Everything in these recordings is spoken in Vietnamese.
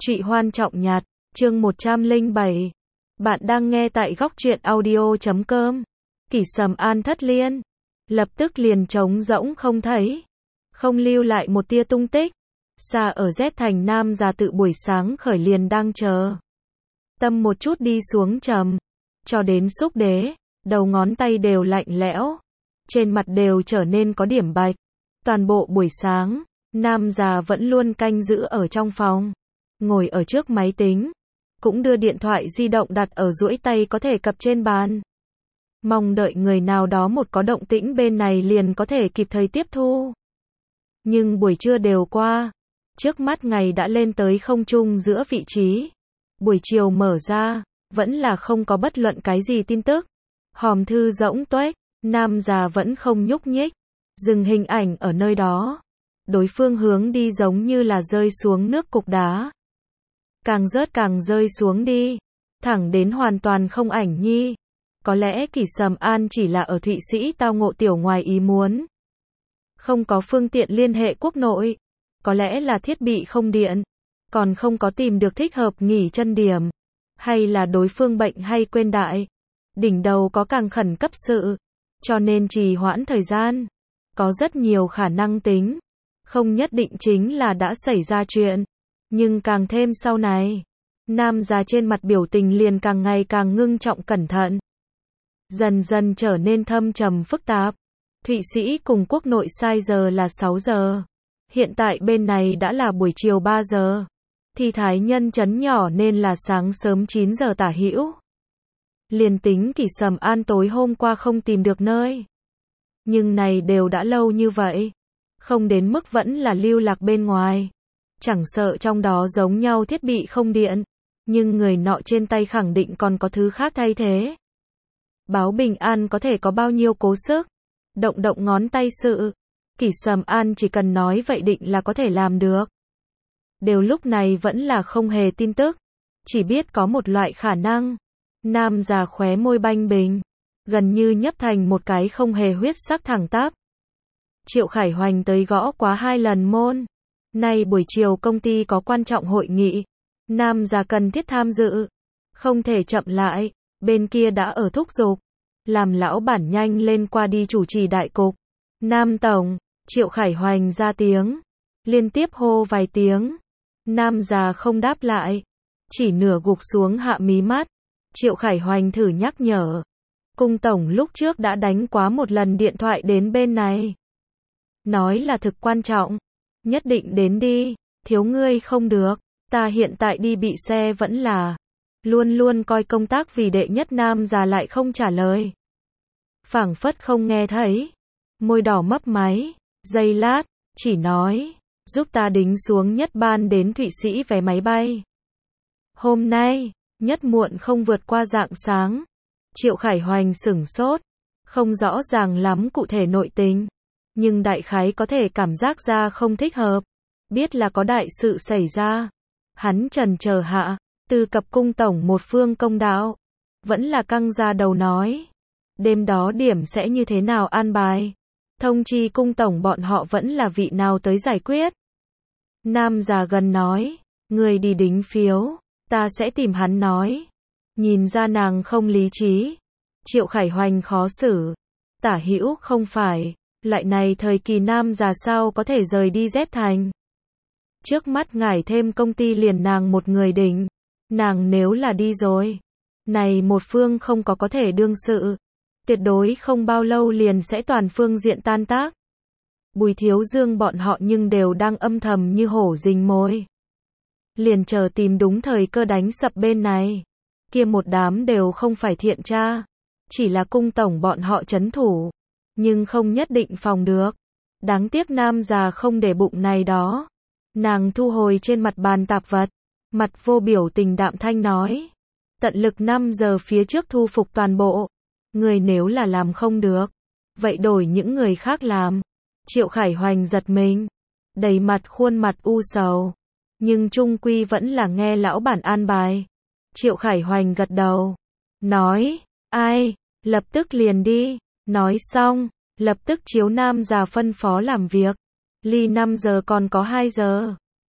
Trụy Hoan Trọng Nhạt, chương 107. Bạn đang nghe tại góc truyện audio.com. Kỷ Sầm An thất liên. Lập tức liền trống rỗng không thấy. Không lưu lại một tia tung tích. Xa ở Z thành Nam già tự buổi sáng khởi liền đang chờ. Tâm một chút đi xuống trầm. Cho đến xúc đế, đầu ngón tay đều lạnh lẽo. Trên mặt đều trở nên có điểm bạch. Toàn bộ buổi sáng, Nam già vẫn luôn canh giữ ở trong phòng. Ngồi ở trước máy tính, cũng đưa điện thoại di động đặt ở duỗi tay có thể cập trên bàn. Mong đợi người nào đó một có động tĩnh bên này liền có thể kịp thời tiếp thu. Nhưng buổi trưa đều qua, trước mắt ngày đã lên tới không trung giữa vị trí. Buổi chiều mở ra, vẫn là không có bất luận cái gì tin tức. Hòm thư rỗng tuếch, Nam già vẫn không nhúc nhích, dừng hình ảnh ở nơi đó. Đối phương hướng đi giống như là rơi xuống nước cục đá. Càng rớt càng rơi xuống đi, thẳng đến hoàn toàn không ảnh nhi. Có lẽ Kỷ Sầm An chỉ là ở Thụy Sĩ tao ngộ tiểu ngoài ý muốn. Không có phương tiện liên hệ quốc nội. Có lẽ là thiết bị không điện. Còn không có tìm được thích hợp nghỉ chân điểm. Hay là đối phương bệnh hay quên đại. Đỉnh đầu có càng khẩn cấp sự. Cho nên trì hoãn thời gian. Có rất nhiều khả năng tính. Không nhất định chính là đã xảy ra chuyện. Nhưng càng thêm sau này, Nam già trên mặt biểu tình liền càng ngày càng ngưng trọng cẩn thận. Dần dần trở nên thâm trầm phức tạp. Thụy Sĩ cùng quốc nội sai giờ là 6 giờ. Hiện tại bên này đã là buổi chiều 3 giờ. Thì Thái Nhân trấn nhỏ nên là sáng sớm 9 giờ tả hữu. Liền tính Kỷ Sầm An tối hôm qua không tìm được nơi. Nhưng này đều đã lâu như vậy. Không đến mức vẫn là lưu lạc bên ngoài. Chẳng sợ trong đó giống nhau thiết bị không điện, nhưng người nọ trên tay khẳng định còn có thứ khác thay thế. Báo bình an có thể có bao nhiêu cố sức, động động ngón tay sự. Kỷ Sầm An chỉ cần nói vậy định là có thể làm được. Đều lúc này vẫn là không hề tin tức, chỉ biết có một loại khả năng. Nam già khóe môi banh bình, gần như nhấp thành một cái không hề huyết sắc thẳng tắp. Triệu Khải Hoành tới gõ quá 2 lần môn. Nay buổi chiều công ty có quan trọng hội nghị, Nam già cần thiết tham dự, không thể chậm lại, bên kia đã ở thúc giục, làm lão bản nhanh lên qua đi chủ trì đại cục. Nam tổng, Triệu Khải Hoành ra tiếng, liên tiếp hô vài tiếng, Nam già không đáp lại, chỉ nửa gục xuống hạ mí mắt. Triệu Khải Hoành thử nhắc nhở, Cung tổng lúc trước đã đánh quá một lần điện thoại đến bên này, nói là thực quan trọng. Nhất định đến đi, thiếu ngươi không được, ta hiện tại đi bị xe vẫn là. Luôn luôn coi công tác vì đệ nhất. Nam già lại không trả lời. Phảng phất không nghe thấy. Môi đỏ mấp máy, giây lát, chỉ nói, giúp ta đính xuống nhất ban đến Thụy Sĩ vé máy bay. Hôm nay, nhất muộn không vượt qua rạng sáng. Triệu Khải Hoành sửng sốt, không rõ ràng lắm cụ thể nội tình. Nhưng đại khái có thể cảm giác ra không thích hợp. Biết là có đại sự xảy ra. Hắn trần chờ hạ, từ cập cung tổng một phương công đạo. Vẫn là căng ra đầu nói. Đêm đó điểm sẽ như thế nào an bài. Thông chi cung tổng bọn họ vẫn là vị nào tới giải quyết. Nam già gần nói. Người đi đính phiếu, ta sẽ tìm hắn nói. Nhìn ra nàng không lý trí. Triệu Khải Hoành khó xử. Tả hữu không phải. Lại này thời kỳ Nam già sao có thể rời đi Z thành. Trước mắt ngải thêm công ty liền nàng một người đỉnh. Nàng nếu là đi rồi. Này một phương không có thể đương sự. Tuyệt đối không bao lâu liền sẽ toàn phương diện tan tác. Bùi Thiếu Dương bọn họ nhưng đều đang âm thầm như hổ rình mồi. Liền chờ tìm đúng thời cơ đánh sập bên này. Kia một đám đều không phải thiện tra. Chỉ là cung tổng bọn họ trấn thủ. Nhưng không nhất định phòng được. Đáng tiếc Nam già không để bụng này đó. Nàng thu hồi trên mặt bàn tạp vật. Mặt vô biểu tình đạm thanh nói. Tận lực 5 giờ phía trước thu phục toàn bộ. Người nếu là làm không được. Vậy đổi những người khác làm. Triệu Khải Hoành giật mình. Đầy mặt khuôn mặt u sầu. Nhưng chung quy vẫn là nghe lão bản an bài. Triệu Khải Hoành gật đầu. Nói. Ai. Lập tức liền đi. Nói xong, lập tức chiếu Nam già phân phó làm việc. Ly 5 giờ còn có 2 giờ.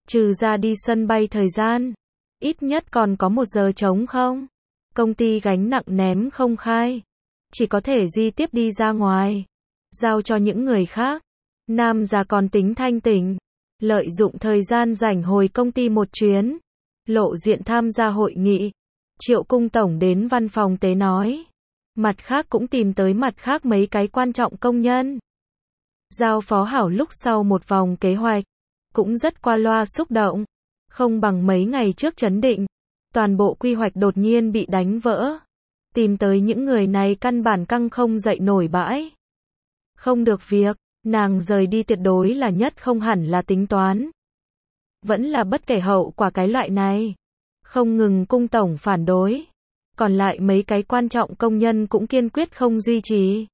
Trừ ra đi sân bay thời gian, ít nhất còn có 1 giờ trống không? Công ty gánh nặng ném không khai, chỉ có thể di tiếp đi ra ngoài, giao cho những người khác. Nam già còn tính thanh tỉnh, lợi dụng thời gian rảnh hồi công ty một chuyến, lộ diện tham gia hội nghị. Triệu Cung tổng đến văn phòng tế nói, mặt khác cũng tìm tới mặt khác mấy cái quan trọng công nhân. Giao phó hảo lúc sau một vòng kế hoạch, cũng rất qua loa xúc động, không bằng mấy ngày trước chấn định. Toàn bộ quy hoạch đột nhiên bị đánh vỡ. Tìm tới những người này căn bản căng không dậy nổi bãi. Không được việc, nàng rời đi tuyệt đối là nhất không hẳn là tính toán. Vẫn là bất kể hậu quả cái loại này. Không ngừng Cung tổng phản đối. Còn lại mấy cái quan trọng công nhân cũng kiên quyết không duy trì.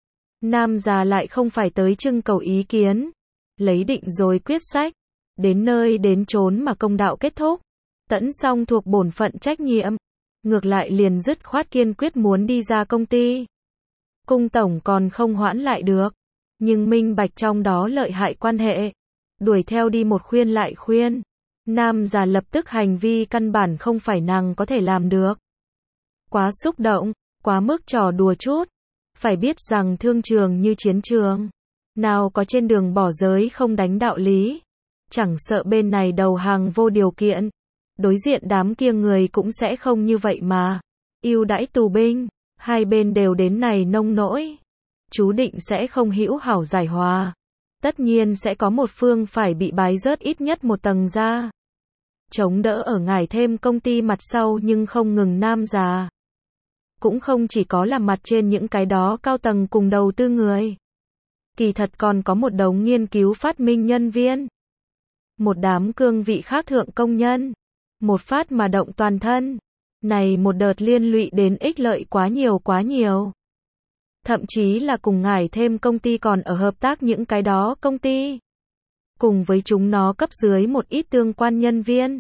Nam già lại không phải tới trưng cầu ý kiến. Lấy định rồi quyết sách. Đến nơi đến chốn mà công đạo kết thúc. Tẫn xong thuộc bổn phận trách nhiệm. Ngược lại liền dứt khoát kiên quyết muốn đi ra công ty. Cung tổng còn không hoãn lại được. Nhưng minh bạch trong đó lợi hại quan hệ. Đuổi theo đi một khuyên lại khuyên. Nam già lập tức hành vi căn bản không phải nàng có thể làm được. Quá xúc động, quá mức trò đùa chút. Phải biết rằng thương trường như chiến trường. Nào có trên đường bỏ giới không đánh đạo lý. Chẳng sợ bên này đầu hàng vô điều kiện. Đối diện đám kia người cũng sẽ không như vậy mà. Ưu đãi tù binh, hai bên đều đến này nông nỗi. Chú định sẽ không hữu hảo giải hòa. Tất nhiên sẽ có một phương phải bị bái rớt ít nhất một tầng ra. Chống đỡ ở ngải thêm công ty mặt sau nhưng không ngừng nam già. Cũng không chỉ có là mặt trên những cái đó cao tầng cùng đầu tư người. Kỳ thật còn có một đống nghiên cứu phát minh nhân viên. Một đám cương vị khác thượng công nhân. Một phát mà động toàn thân. Này một đợt liên lụy đến ích lợi quá nhiều quá nhiều. Thậm chí là cùng ngải thêm công ty còn ở hợp tác những cái đó công ty. Cùng với chúng nó cấp dưới một ít tương quan nhân viên.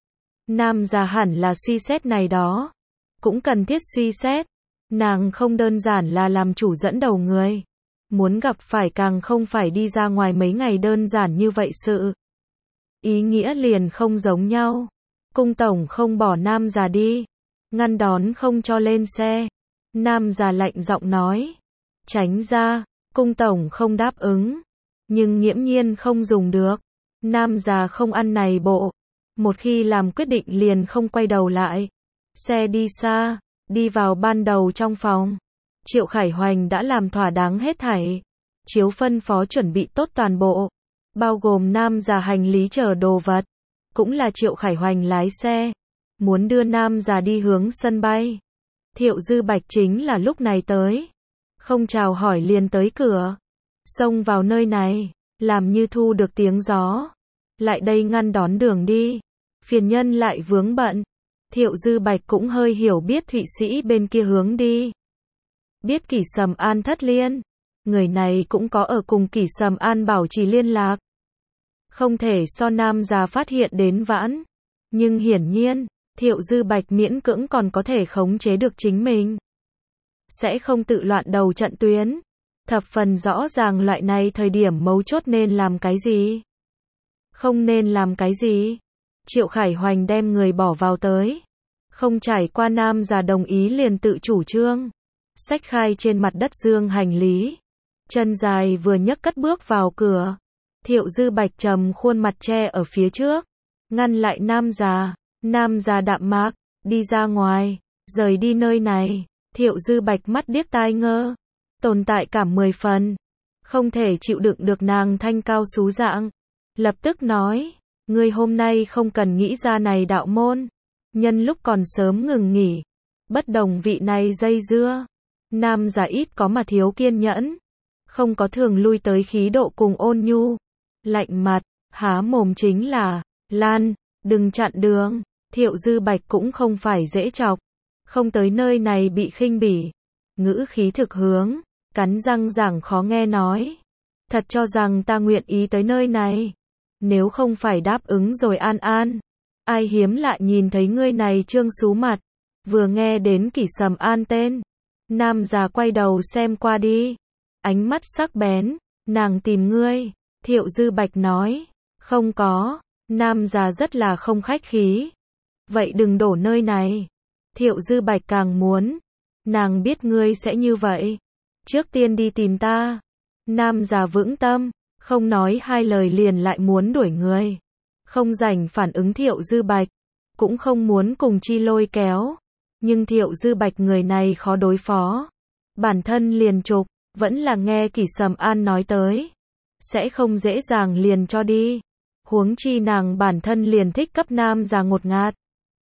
Nam già hẳn là suy xét này đó. Cũng cần thiết suy xét. Nàng không đơn giản là làm chủ dẫn đầu người. Muốn gặp phải càng không phải đi ra ngoài mấy ngày đơn giản như vậy sự. Ý nghĩa liền không giống nhau. Cung tổng không bỏ nam già đi. Ngăn đón không cho lên xe. Nam già lạnh giọng nói. Tránh ra. Cung tổng không đáp ứng. Nhưng nghiễm nhiên không dùng được. Nam già không ăn này bộ. Một khi làm quyết định liền không quay đầu lại. Xe đi xa. Đi vào ban đầu trong phòng. Triệu Khải Hoành đã làm thỏa đáng hết thảy. Chiếu phân phó chuẩn bị tốt toàn bộ. Bao gồm nam già hành lý chở đồ vật. Cũng là Triệu Khải Hoành lái xe. Muốn đưa nam già đi hướng sân bay. Thiệu Dư Bạch chính là lúc này tới. Không chào hỏi liền tới cửa. Xông vào nơi này. Làm như thu được tiếng gió. Lại đây ngăn đón đường đi. Phiền nhân lại vướng bận. Thiệu Dư Bạch cũng hơi hiểu biết Thụy Sĩ bên kia hướng đi. Biết Kỷ Sầm An thất liên. Người này cũng có ở cùng Kỷ Sầm An bảo trì liên lạc. Không thể so nam già phát hiện đến vãn. Nhưng hiển nhiên, Thiệu Dư Bạch miễn cưỡng còn có thể khống chế được chính mình. Sẽ không tự loạn đầu trận tuyến. Thập phần rõ ràng loại này thời điểm mấu chốt nên làm cái gì. Không nên làm cái gì. Triệu Khải Hoành đem người bỏ vào tới. Không trải qua nam già đồng ý liền tự chủ trương. Xách khai trên mặt đất dương hành lý. Chân dài vừa nhấc cất bước vào cửa. Thiệu Dư Bạch trầm khuôn mặt che ở phía trước. Ngăn lại nam già. Nam già đạm mạc. Đi ra ngoài. Rời đi nơi này. Thiệu Dư Bạch mắt điếc tai ngơ. Tồn tại cảm 10 phần. Không thể chịu đựng được nàng thanh cao xú dạng. Lập tức nói. Ngươi hôm nay không cần nghĩ ra này đạo môn. Nhân lúc còn sớm ngừng nghỉ. Bất đồng vị này dây dưa. Nam già ít có mà thiếu kiên nhẫn. Không có thường lui tới khí độ cùng ôn nhu. Lạnh mặt, há mồm chính là, Lan, đừng chặn đường. Thiệu Dư Bạch cũng không phải dễ chọc. Không tới nơi này bị khinh bỉ. Ngữ khí thực hướng, cắn răng giảng khó nghe nói. Thật cho rằng ta nguyện ý tới nơi này. Nếu không phải đáp ứng rồi An An. Ai hiếm lại nhìn thấy ngươi này trương xú mặt. Vừa nghe đến Kỷ Sầm An tên. Nam già quay đầu xem qua đi. Ánh mắt sắc bén. Nàng tìm ngươi. Thiệu Dư Bạch nói. Không có. Nam già rất là không khách khí. Vậy đừng đổ nơi này. Thiệu Dư Bạch càng muốn. Nàng biết ngươi sẽ như vậy. Trước tiên đi tìm ta. Nam già vững tâm, không nói hai lời liền lại muốn đuổi người. Không rảnh phản ứng Thiệu Dư Bạch, cũng không muốn cùng chi lôi kéo. Nhưng Thiệu Dư Bạch người này khó đối phó. Bản thân liền trục, vẫn là nghe Kỷ Sầm An nói tới. Sẽ không dễ dàng liền cho đi. Huống chi nàng bản thân liền thích cấp nam già ngột ngạt.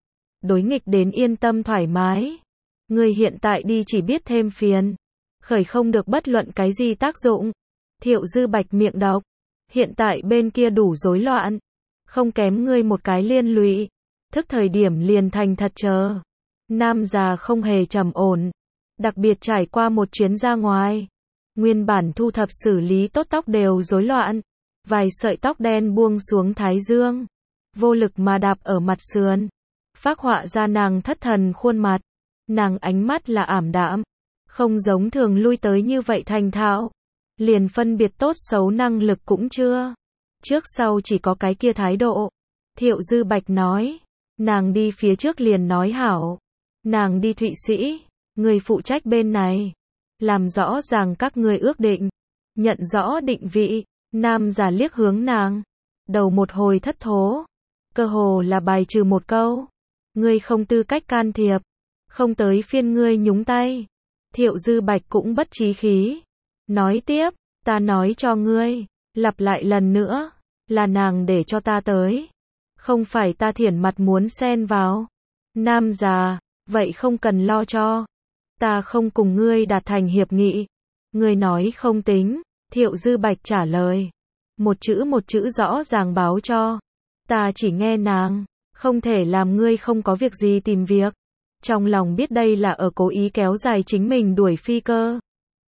Đối nghịch đến yên tâm thoải mái. Người hiện tại đi chỉ biết thêm phiền. Khởi không được bất luận cái gì tác dụng. Thiệu Dư Bạch miệng độc. Hiện tại bên kia đủ rối loạn. Không kém ngươi một cái liên lụy. Thức thời điểm liền thành thật chờ. Nam già không hề trầm ổn. Đặc biệt trải qua một chuyến ra ngoài. Nguyên bản thu thập xử lý tốt tóc đều rối loạn. Vài sợi tóc đen buông xuống thái dương. Vô lực mà đạp ở mặt sườn. Phác họa ra nàng thất thần khuôn mặt. Nàng ánh mắt là ảm đạm. Không giống thường lui tới như vậy thành thạo. Liền phân biệt tốt xấu năng lực cũng chưa. Trước sau chỉ có cái kia thái độ. Thiệu Dư Bạch nói. Nàng đi phía trước liền nói hảo. Nàng đi Thụy Sĩ. Người phụ trách bên này. Làm rõ ràng các người ước định. Nhận rõ định vị. Nam già liếc hướng nàng. Đầu một hồi thất thố. Cơ hồ là bài trừ một câu. Ngươi không tư cách can thiệp. Không tới phiên ngươi nhúng tay. Thiệu Dư Bạch cũng bất chí khí. Nói tiếp, ta nói cho ngươi. Lặp lại lần nữa. Là nàng để cho ta tới. Không phải ta thiển mặt muốn xen vào. Nam già, vậy không cần lo cho. Ta không cùng ngươi đạt thành hiệp nghị. Ngươi nói không tính. Thiệu Dư Bạch trả lời. Một chữ rõ ràng báo cho. Ta chỉ nghe nàng. Không thể làm ngươi không có việc gì tìm việc. Trong lòng biết đây là ở cố ý kéo dài chính mình đuổi phi cơ.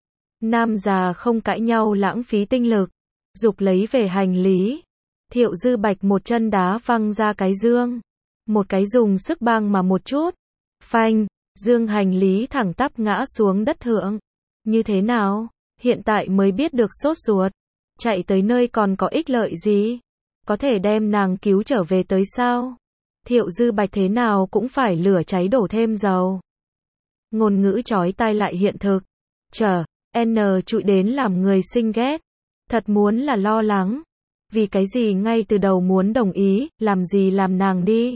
Nam già không cãi nhau lãng phí tinh lực. Dục lấy về hành lý. Thiệu Dư Bạch một chân đá văng ra cái dương. Một cái dùng sức bang mà một chút. Phanh, dương hành lý thẳng tắp ngã xuống đất thượng. Như thế nào? Hiện tại mới biết được sốt ruột. Chạy tới nơi còn có ích lợi gì? Có thể đem nàng cứu trở về tới sao? Thiệu Dư Bạch thế nào cũng phải lửa cháy đổ thêm dầu. Ngôn ngữ chói tai lại hiện thực. N trụi đến làm người sinh ghét. Thật muốn là lo lắng. Vì cái gì ngay từ đầu muốn đồng ý, làm gì làm nàng đi.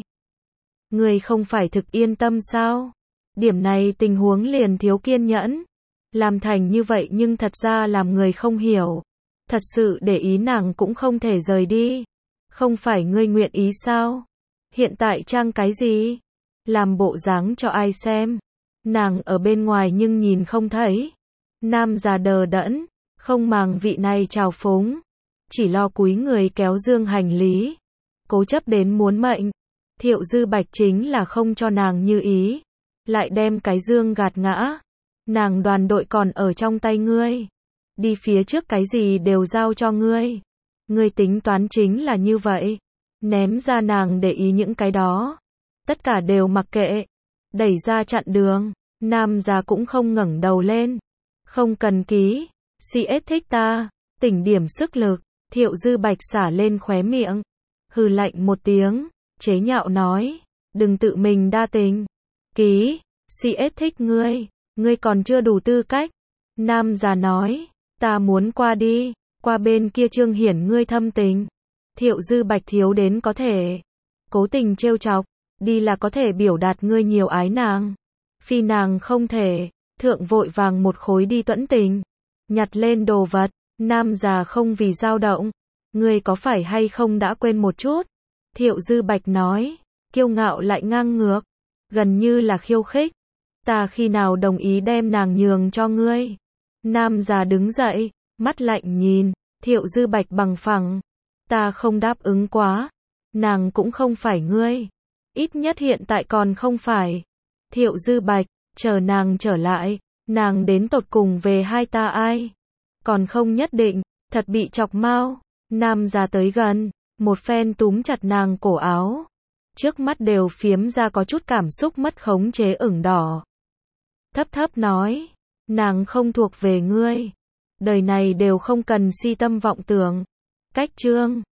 Người không phải thực yên tâm sao? Điểm này tình huống liền thiếu kiên nhẫn. Làm thành như vậy nhưng thật ra làm người không hiểu. Thật sự để ý nàng cũng không thể rời đi. Không phải ngươi nguyện ý sao? Hiện tại trang cái gì? Làm bộ dáng cho ai xem? Nàng ở bên ngoài nhưng nhìn không thấy. Nam già đờ đẫn, không màng vị này trào phúng. Chỉ lo cúi người kéo dương hành lý. Cố chấp đến muốn mệnh. Thiệu Dư Bạch chính là không cho nàng như ý. Lại đem cái dương gạt ngã. Nàng đoàn đội còn ở trong tay ngươi. Đi phía trước cái gì đều giao cho ngươi. Ngươi tính toán chính là như vậy. Ném ra nàng để ý những cái đó. Tất cả đều mặc kệ. Đẩy ra chặn đường. Nam già cũng không ngẩng đầu lên. Không cần ký. CS thích ta. Tỉnh điểm sức lực. Thiệu Dư Bạch xả lên khóe miệng. Hừ lạnh một tiếng. Chế nhạo nói. Đừng tự mình đa tình. Ký. CS thích ngươi. Ngươi còn chưa đủ tư cách. Nam già nói. Ta muốn qua đi. Qua bên kia trương hiển ngươi thâm tình. Thiệu Dư Bạch thiếu đến có thể. Cố tình trêu chọc. Đi là có thể biểu đạt ngươi nhiều ái nàng. Phi nàng không thể. Thượng vội vàng một khối đi tuẫn tình. Nhặt lên đồ vật. Nam già không vì dao động. Ngươi có phải hay không đã quên một chút? Thiệu Dư Bạch nói. Kiêu ngạo lại ngang ngược. Gần như là khiêu khích. Ta khi nào đồng ý đem nàng nhường cho ngươi? Nam già đứng dậy. Mắt lạnh nhìn. Thiệu Dư Bạch bằng phẳng. Ta không đáp ứng quá. Nàng cũng không phải ngươi. Ít nhất hiện tại còn không phải. Thiệu Dư Bạch, chờ nàng trở lại. Nàng đến tột cùng về hai ta ai? Còn không nhất định. Thật bị chọc mau. Nam già tới gần. Một phen túm chặt nàng cổ áo. Trước mắt đều phiếm ra có chút cảm xúc mất khống chế ửng đỏ. Thấp thấp nói. Nàng không thuộc về ngươi. Đời này đều không cần si tâm vọng tưởng. Cách chương